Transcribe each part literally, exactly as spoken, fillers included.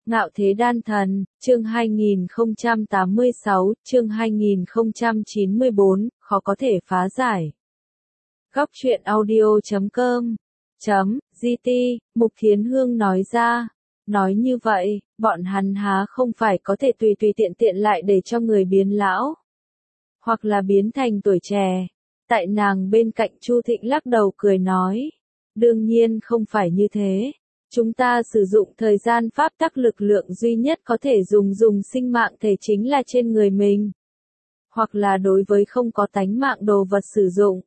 Ngạo thế đan thần, chương hai nghìn không trăm tám mươi sáu, chương hai nghìn không trăm chín mươi bốn, khó có thể phá giải. Góc truyện audio chấm com chấm gt, Mục Thiến Hương nói ra. Nói như vậy, bọn hắn há không phải có thể tùy tùy tiện tiện lại để cho người biến lão, hoặc là biến thành tuổi trẻ. Tại nàng bên cạnh Chu Thịnh lắc đầu cười nói, đương nhiên không phải như thế. Chúng ta sử dụng thời gian pháp tắc, lực lượng duy nhất có thể dùng dùng sinh mạng thể chính là trên người mình, hoặc là đối với không có tánh mạng đồ vật sử dụng.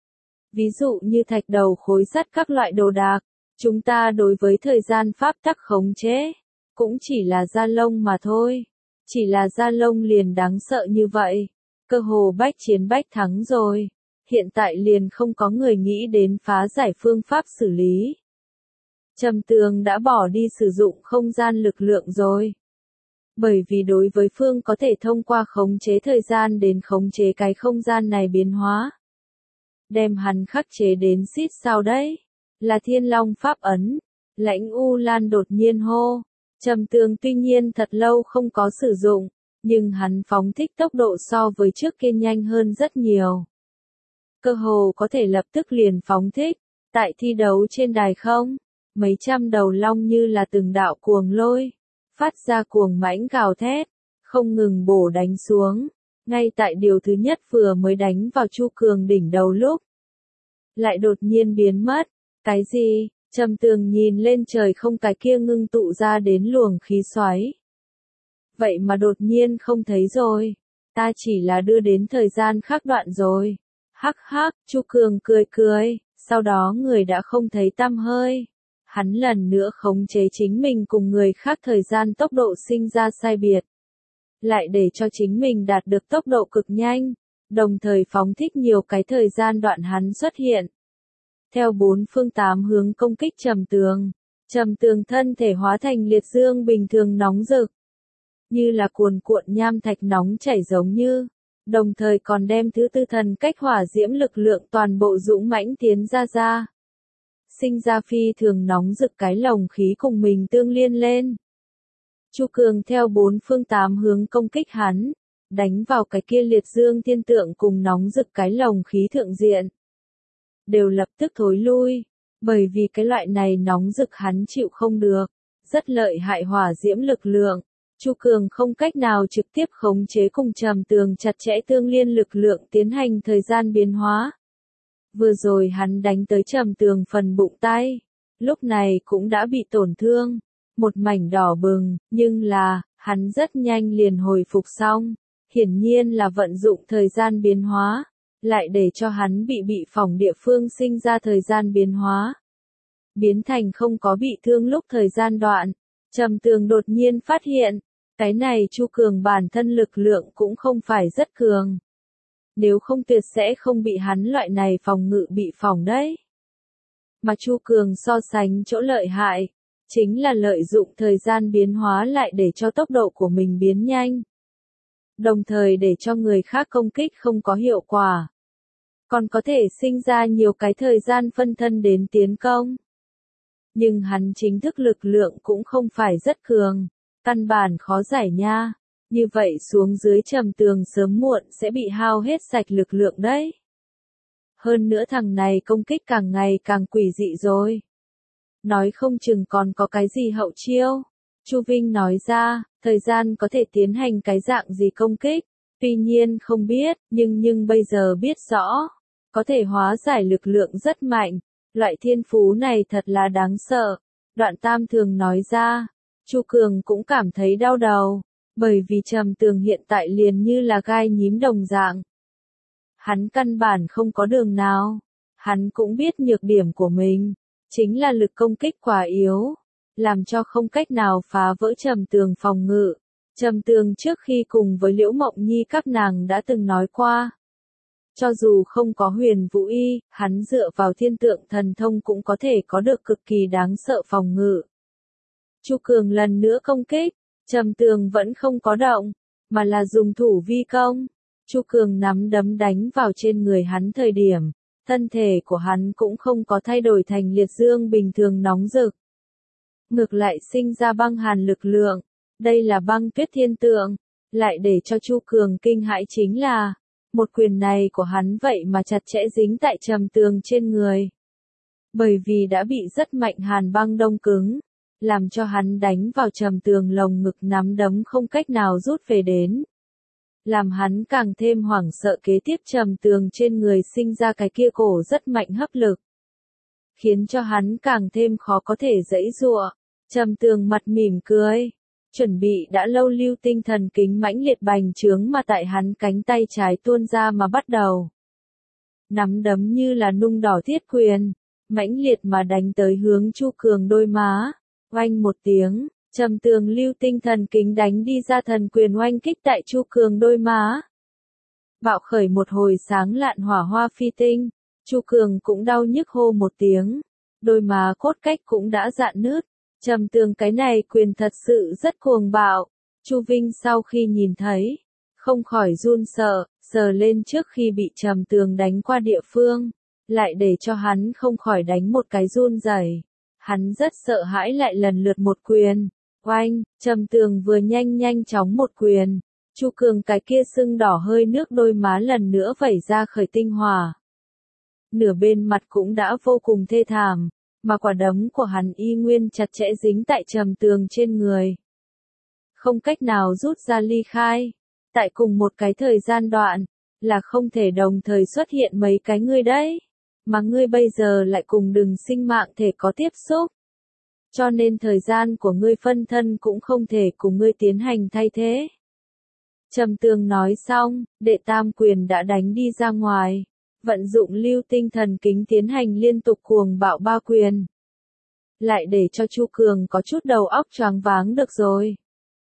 Ví dụ như thạch đầu, khối sắt, các loại đồ đạc, chúng ta đối với thời gian pháp tắc khống chế, cũng chỉ là da lông mà thôi. Chỉ là da lông liền đáng sợ như vậy, cơ hồ bách chiến bách thắng rồi. Hiện tại liền không có người nghĩ đến phá giải phương pháp xử lý. Trầm Tường đã bỏ đi sử dụng không gian lực lượng rồi. Bởi vì đối với phương có thể thông qua khống chế thời gian đến khống chế cái không gian này biến hóa. Đem hắn khắc chế đến xít sao đấy? Là Thiên Long Pháp Ấn. Lãnh U Lan đột nhiên hô. Trầm Tường tuy nhiên thật lâu không có sử dụng, nhưng hắn phóng thích tốc độ so với trước kia nhanh hơn rất nhiều. Cơ hồ có thể lập tức liền phóng thích. Tại thi đấu trên đài không? Mấy trăm đầu long như là từng đạo cuồng lôi, phát ra cuồng mãnh gào thét, không ngừng bổ đánh xuống. Ngay tại điều thứ nhất vừa mới đánh vào Chu Cường đỉnh đầu lúc, lại đột nhiên biến mất. Cái gì? Trầm Tường nhìn lên trời không, cái kia ngưng tụ ra đến luồng khí xoáy. Vậy mà đột nhiên không thấy rồi. Ta chỉ là đưa đến thời gian khác đoạn rồi. Hắc hắc, Chu Cường cười cười, sau đó người đã không thấy tăm hơi. Hắn lần nữa khống chế chính mình cùng người khác thời gian tốc độ sinh ra sai biệt. Lại để cho chính mình đạt được tốc độ cực nhanh, đồng thời phóng thích nhiều cái thời gian đoạn hắn xuất hiện. Theo bốn phương tám hướng công kích Trầm Tường, Trầm Tường thân thể hóa thành liệt dương bình thường nóng rực. Như là cuồn cuộn nham thạch nóng chảy giống như, đồng thời còn đem thứ tư thần cách hỏa diễm lực lượng toàn bộ dũng mãnh tiến ra ra. Sinh ra phi thường nóng rực cái lồng khí cùng mình tương liên lên. Chu Cường theo bốn phương tám hướng công kích hắn, đánh vào cái kia liệt dương thiên tượng cùng nóng rực cái lồng khí thượng diện. Đều lập tức thối lui, bởi vì cái loại này nóng rực hắn chịu không được, rất lợi hại hỏa diễm lực lượng. Chu Cường không cách nào trực tiếp khống chế cùng Trầm Tường chặt chẽ tương liên lực lượng tiến hành thời gian biến hóa. Vừa rồi hắn đánh tới Trầm Tường phần bụng tay, lúc này cũng đã bị tổn thương, một mảnh đỏ bừng, nhưng là, hắn rất nhanh liền hồi phục xong, hiển nhiên là vận dụng thời gian biến hóa, lại để cho hắn bị bị phỏng địa phương sinh ra thời gian biến hóa. Biến thành không có bị thương lúc thời gian đoạn, Trầm Tường đột nhiên phát hiện, cái này Chu Cường bản thân lực lượng cũng không phải rất cường. Nếu không tuyệt sẽ không bị hắn loại này phòng ngự bị phỏng đấy. Mà Chu Cường so sánh chỗ lợi hại, chính là lợi dụng thời gian biến hóa lại để cho tốc độ của mình biến nhanh. Đồng thời để cho người khác công kích không có hiệu quả. Còn có thể sinh ra nhiều cái thời gian phân thân đến tiến công. Nhưng hắn chính thức lực lượng cũng không phải rất cường, căn bản khó giải nha. Như vậy xuống dưới Trầm Tường sớm muộn sẽ bị hao hết sạch lực lượng đấy. Hơn nữa thằng này công kích càng ngày càng quỷ dị rồi. Nói không chừng còn có cái gì hậu chiêu. Chu Vinh nói ra, thời gian có thể tiến hành cái dạng gì công kích. Tuy nhiên không biết, nhưng nhưng bây giờ biết rõ. Có thể hóa giải lực lượng rất mạnh. Loại thiên phú này thật là đáng sợ. Đoạn Tam thường nói ra. Chu Cường cũng cảm thấy đau đầu. Bởi vì Trầm Tường hiện tại liền như là gai nhím đồng dạng. Hắn căn bản không có đường nào. Hắn cũng biết nhược điểm của mình, chính là lực công kích quá yếu, làm cho không cách nào phá vỡ Trầm Tường phòng ngự. Trầm Tường trước khi cùng với Liễu Mộng Nhi các nàng đã từng nói qua. Cho dù không có Huyền Vũ Y, hắn dựa vào thiên tượng thần thông cũng có thể có được cực kỳ đáng sợ phòng ngự. Chu Cường lần nữa công kích. Trầm Tường vẫn không có động, mà là dùng thủ vi công. Chu Cường nắm đấm đánh vào trên người hắn thời điểm, thân thể của hắn cũng không có thay đổi thành liệt dương bình thường nóng rực. ngược lại sinh ra băng hàn lực lượng. Đây là băng tuyết thiên tượng. Lại để cho Chu Cường kinh hãi chính là, một quyền này của hắn vậy mà chặt chẽ dính tại Trầm Tường trên người. Bởi vì đã bị rất mạnh hàn băng đông cứng, làm cho hắn đánh vào Trầm Tường lồng ngực nắm đấm không cách nào rút về đến. Làm hắn càng thêm hoảng sợ, kế tiếp Trầm Tường trên người sinh ra cái kia cổ rất mạnh hấp lực. Khiến cho hắn càng thêm khó có thể giãy giụa. Trầm Tường mặt mỉm cười. Chuẩn bị đã lâu lưu tinh thần kính mãnh liệt bành trướng mà tại hắn cánh tay trái tuôn ra mà bắt đầu. Nắm đấm như là nung đỏ thiết quyền, mãnh liệt mà đánh tới hướng Chu Cường đôi má. Oanh một tiếng, Trầm Tường lưu tinh thần kính đánh đi ra thần quyền oanh kích tại Chu Cường đôi má. Bạo khởi một hồi sáng lạn hỏa hoa phi tinh, Chu Cường cũng đau nhức hô một tiếng, đôi má cốt cách cũng đã rạn nứt. Trầm Tường cái này quyền thật sự rất cuồng bạo. Chu Vinh sau khi nhìn thấy, không khỏi run sợ, sờ lên trước khi bị Trầm Tường đánh qua địa phương, lại để cho hắn không khỏi đánh một cái run rẩy. Hắn rất sợ hãi lại lần lượt một quyền. Oanh, Trầm Tường vừa nhanh nhanh chóng một quyền. Chu Cường cái kia sưng đỏ hơi nước đôi má lần nữa vẩy ra khởi tinh hỏa. Nửa bên mặt cũng đã vô cùng thê thảm, mà quả đấm của hắn y nguyên chặt chẽ dính tại Trầm Tường trên người. Không cách nào rút ra ly khai. Tại cùng một cái thời gian đoạn, là không thể đồng thời xuất hiện mấy cái ngươi đấy. Mà ngươi bây giờ lại cùng đừng sinh mạng thể có tiếp xúc. Cho nên thời gian của ngươi phân thân cũng không thể cùng ngươi tiến hành thay thế. Trầm Tường nói xong, đệ tam quyền đã đánh đi ra ngoài. Vận dụng lưu tinh thần kính tiến hành liên tục cuồng bạo ba quyền. Lại để cho Chu Cường có chút đầu óc choáng váng được rồi.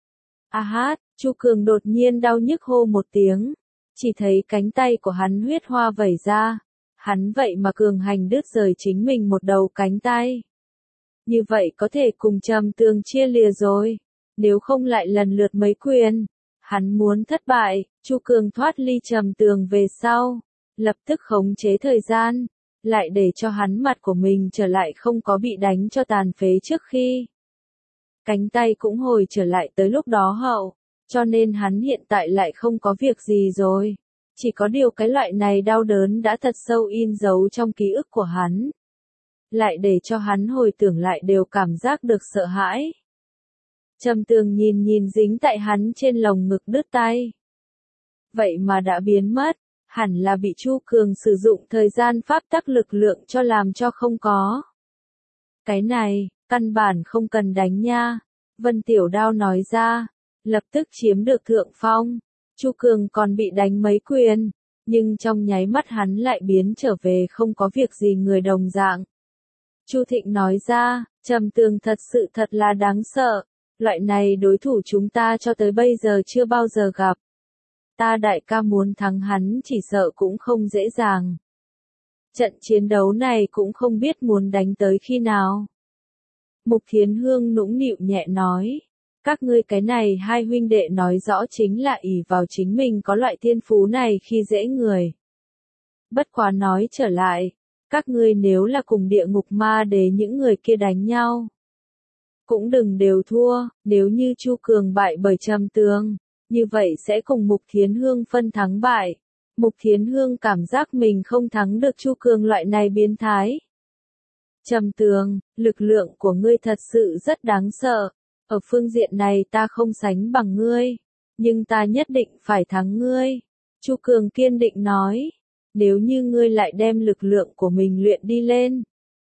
A hát, Chu Cường đột nhiên đau nhức hô một tiếng. Chỉ thấy cánh tay của hắn huyết hoa vẩy ra. Hắn vậy mà cường hành đứt rời chính mình một đầu cánh tay. Như vậy có thể cùng Trầm Tường chia lìa rồi. Nếu không lại lần lượt mấy quyền. Hắn muốn thất bại, Chu Cường thoát ly Trầm Tường về sau. Lập tức khống chế thời gian, lại để cho hắn mặt của mình trở lại không có bị đánh cho tàn phế trước khi. Cánh tay cũng hồi trở lại tới lúc đó hậu, cho nên hắn hiện tại lại không có việc gì rồi. Chỉ có điều cái loại này đau đớn đã thật sâu in dấu trong ký ức của hắn. Lại để cho hắn hồi tưởng lại đều cảm giác được sợ hãi. Trầm Tường nhìn nhìn dính tại hắn trên lồng ngực đứt tay. Vậy mà đã biến mất. Hẳn là bị Chu Cường sử dụng thời gian pháp tắc lực lượng cho làm cho không có. Cái này, căn bản không cần đánh nha. Vân Tiểu Đao nói ra, lập tức chiếm được thượng phong. Chu Cường còn bị đánh mấy quyền, nhưng trong nháy mắt hắn lại biến trở về không có việc gì người đồng dạng. Chu Thịnh nói ra, Trầm Tường thật sự thật là đáng sợ. Loại này đối thủ chúng ta cho tới bây giờ chưa bao giờ gặp. Ta đại ca muốn thắng hắn chỉ sợ cũng không dễ dàng. Trận chiến đấu này cũng không biết muốn đánh tới khi nào. Mục Thiến Hương nũng nịu nhẹ nói. Các ngươi cái này hai huynh đệ nói rõ chính là ỷ vào chính mình có loại thiên phú này khi dễ người. Bất quá nói trở lại, các ngươi nếu là cùng địa ngục ma đế những người kia đánh nhau. Cũng đừng đều thua, nếu như Chu Cường bại bởi Trầm Tường. Như vậy sẽ cùng Mục Thiến Hương phân thắng bại. Mục Thiến Hương cảm giác mình không thắng được Chu Cường loại này biến thái. Trầm Tường, lực lượng của ngươi thật sự rất đáng sợ. Ở phương diện này ta không sánh bằng ngươi. Nhưng ta nhất định phải thắng ngươi. Chu Cường kiên định nói. Nếu như ngươi lại đem lực lượng của mình luyện đi lên.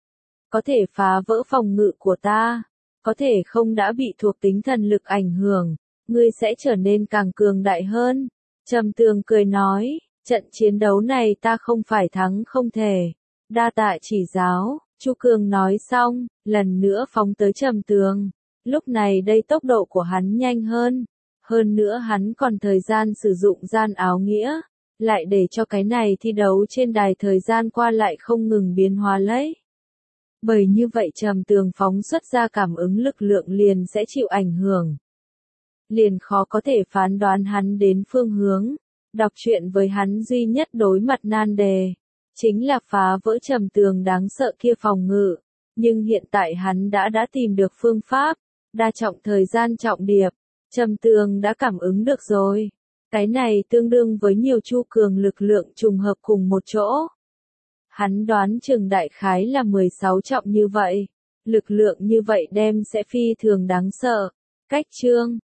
Có thể phá vỡ phòng ngự của ta. Có thể không đã bị thuộc tính thần lực ảnh hưởng. Ngươi sẽ trở nên càng cường đại hơn. Trầm Tường cười nói, trận chiến đấu này ta không phải thắng không thể. Đa tạ chỉ giáo, Chu Cường nói xong, lần nữa phóng tới Trầm Tường. Lúc này đây tốc độ của hắn nhanh hơn. Hơn nữa hắn còn thời gian sử dụng gian áo nghĩa. Lại để cho cái này thi đấu trên đài thời gian qua lại không ngừng biến hóa lấy. Bởi như vậy Trầm Tường phóng xuất ra cảm ứng lực lượng liền sẽ chịu ảnh hưởng. Liền khó có thể phán đoán hắn đến phương hướng. Đọc truyện với hắn duy nhất đối mặt nan đề. Chính là phá vỡ Trầm Tường đáng sợ kia phòng ngự. Nhưng hiện tại hắn đã đã tìm được phương pháp, đa trọng thời gian trọng điệp, Trầm Tường đã cảm ứng được rồi. Cái này tương đương với nhiều chu cường lực lượng trùng hợp cùng một chỗ. Hắn đoán chừng đại khái là mười sáu trọng như vậy. Lực lượng như vậy đem sẽ phi thường đáng sợ. Cách chương